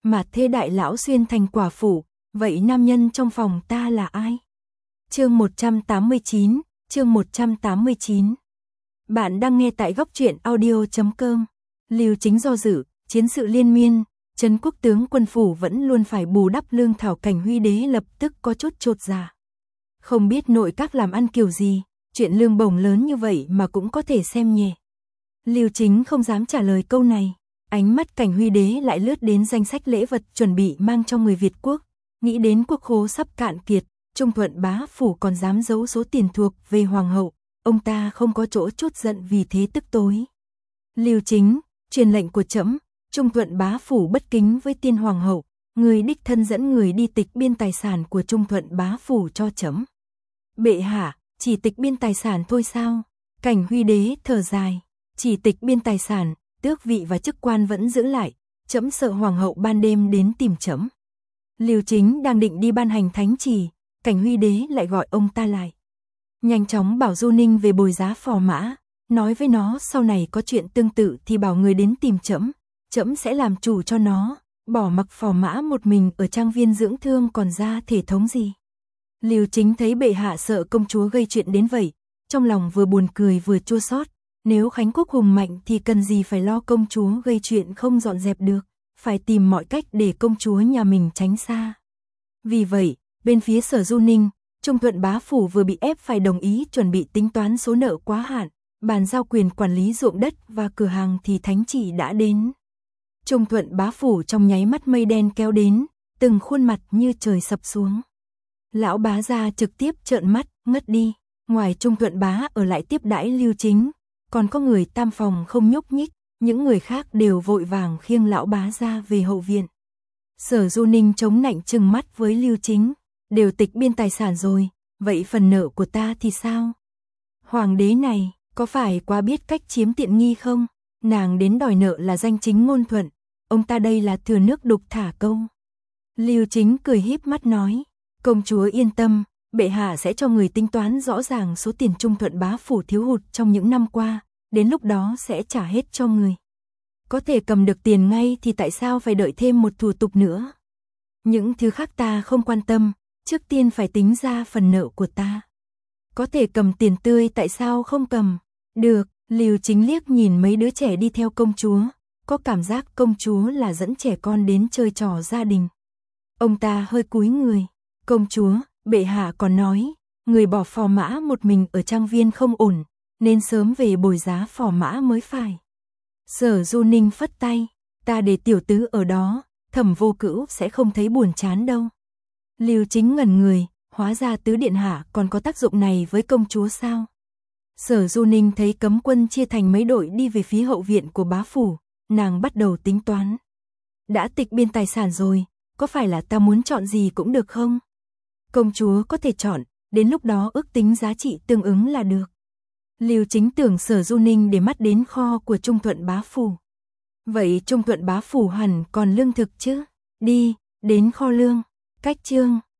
mà thê đại lão xuyên thành quả phụ, vậy nam nhân trong phòng ta là ai? Chương 189. Bạn đang nghe tại góc truyện audio.com. Lưu Chính do dự, chiến sự liên miên, Trấn Quốc tướng quân phủ vẫn luôn phải bù đắp lương thảo, Cảnh Huy đế lập tức có chút chột dạ. Không biết nội các làm ăn kiểu gì, chuyện lương bổng lớn như vậy mà cũng có thể xem nhẹ. Lưu Chính không dám trả lời câu này, ánh mắt Cảnh Huy đế lại lướt đến danh sách lễ vật chuẩn bị mang cho người Việt quốc, nghĩ đến quốc khố sắp cạn kiệt, Trung Thuận bá phủ còn dám giấu số tiền thuộc về hoàng hậu, ông ta không có chỗ chút giận vì thế tức tối. Lưu Chính, truyền lệnh của trẫm, Trung Thuận bá phủ bất kính với tiên hoàng hậu, người đích thân dẫn người đi tịch biên tài sản của Trung Thuận bá phủ cho trẫm. Bệ hạ, chỉ tịch biên tài sản thôi sao? Cảnh Huy đế thở dài, chỉ tịch biên tài sản, tước vị và chức quan vẫn giữ lại, trẫm sợ hoàng hậu ban đêm đến tìm trẫm. Lưu Chính đang định đi ban hành thánh chỉ, Cảnh Huy đế lại gọi ông ta lại. Nhanh chóng bảo Du Ninh về bồi giá phò mã, nói với nó sau này có chuyện tương tự thì bảo người đến tìm trẫm, trẫm sẽ làm chủ cho nó, bỏ mặc phò mã một mình ở trang viên dưỡng thương còn ra thể thống gì. Lưu Chính thấy bệ hạ sợ công chúa gây chuyện đến vậy, trong lòng vừa buồn cười vừa chua xót. Nếu Khánh Quốc hùng mạnh thì cần gì phải lo công chúa gây chuyện không dọn dẹp được, phải tìm mọi cách để công chúa nhà mình tránh xa. Vì vậy, bên phía Sở Du Ninh, Trung Thuận bá phủ vừa bị ép phải đồng ý chuẩn bị tính toán số nợ quá hạn, bàn giao quyền quản lý ruộng đất và cửa hàng thì thánh chỉ đã đến. Trung Thuận bá phủ trong nháy mắt mây đen kéo đến, từng khuôn mặt như trời sập xuống. Lão bá gia trực tiếp trợn mắt, ngất đi, ngoài Trung Thuận bá ở lại tiếp đãi Lưu Chính, còn có người tam phòng không nhúc nhích, những người khác đều vội vàng khiêng lão bá gia về hậu viện. Sở Du Ninh chống nạnh trừng mắt với Lưu Chính, đều tịch biên tài sản rồi, vậy phần nợ của ta thì sao? Hoàng đế này, có phải quá biết cách chiếm tiện nghi không? Nàng đến đòi nợ là danh chính ngôn thuận, ông ta đây là thừa nước đục thả câu. Lưu Chính cười híp mắt nói, công chúa yên tâm, bệ hạ sẽ cho người tính toán rõ ràng số tiền Trung Thuận bá phủ thiếu hụt trong những năm qua, đến lúc đó sẽ trả hết cho người. Có thể cầm được tiền ngay thì tại sao phải đợi thêm một thủ tục nữa? Những thứ khác ta không quan tâm, trước tiên phải tính ra phần nợ của ta. Có thể cầm tiền tươi tại sao không cầm? Được, Lưu Chính liếc nhìn mấy đứa trẻ đi theo công chúa, có cảm giác công chúa là dẫn trẻ con đến chơi trò gia đình. Ông ta hơi cúi người, công chúa, bệ hạ còn nói, người bỏ phò mã một mình ở trang viên không ổn, nên sớm về bồi giá phò mã mới phải. Sở Du Ninh phất tay, ta để tiểu tứ ở đó, Thẩm Vô Cữu sẽ không thấy buồn chán đâu. Lưu Chính ngẩn người, hóa ra tứ điện hạ còn có tác dụng này với công chúa sao? Sở Du Ninh thấy cấm quân chia thành mấy đội đi về phía hậu viện của bá phủ, nàng bắt đầu tính toán. Đã tịch biên tài sản rồi, có phải là ta muốn chọn gì cũng được không? Công chúa có thể chọn, đến lúc đó ước tính giá trị tương ứng là được. Lưu Chính tưởng Sở Du Ninh để mắt đến kho của Trung Thuận bá phủ. Vậy Trung Thuận bá phủ hẳn còn lương thực chứ? Đi, đến kho lương. Cách chương